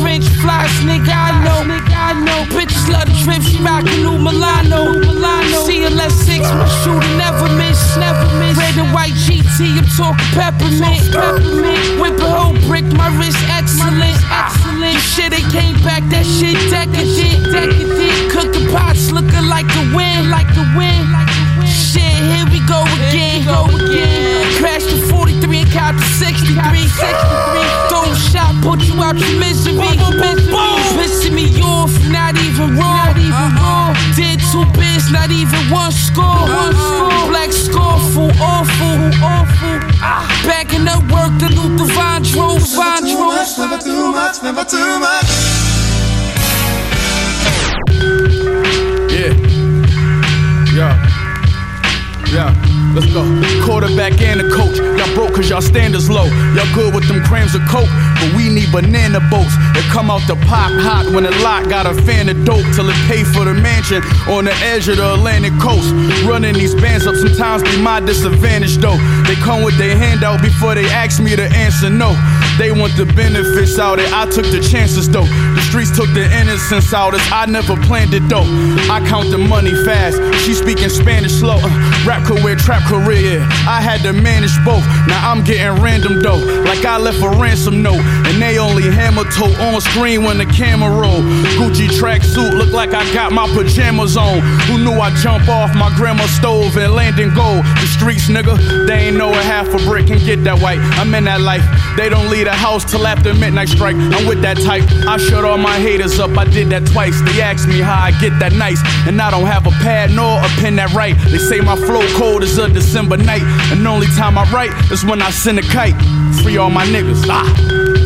French flies, nigga, I know. Bitches love the drip, she rockin' new Milano. CLS 6, my shooter never miss. Red and white GT, I'm talking peppermint. Whip a whole brick, my wrist excellent. The shit, it came back, that shit decadent. Cooking pots looking like the wind. Shit, here we go again. Crash the 43 and cop the 63. Don't shot, put you out your misery. Pissing me off, not even raw. Did 2 bids, not even 1 score. Black score, full awful. Backing up work, the Luther Vandross. Never too much. Yeah, let's go. Quarterback and a coach. Y'all broke cause y'all standards low. Y'all good with them grams of coke, but we need banana boats that come out the pot hot when the lot got a fan of dope till it pay for the mansion on the edge of the Atlantic coast. Running these bands up sometimes be my disadvantage though. They come with their hand out before they ask me to answer no. They want the benefits out it, I took the chances though. The streets took the innocence out it, I never planned it though. I count the money fast, she speaking Spanish slow. Rap career, trap career, I had to manage both. Now I'm getting random though, like I left a ransom note. And they only hammer toe on screen when the camera roll. Gucci tracksuit, look like I got my pajamas on. Who knew I'd jump off my grandma's stove and land in gold? The streets, nigga, they ain't know a half a brick can get that white. I'm in that life, they don't leave the house till after midnight strike. I'm with that type, I shut all my haters up, I did that twice. They asked me how I get that nice, and I don't have a pad nor a pen that write. They say my flow cold as a December night, and the only time I write is when I send a kite. Free all my niggas,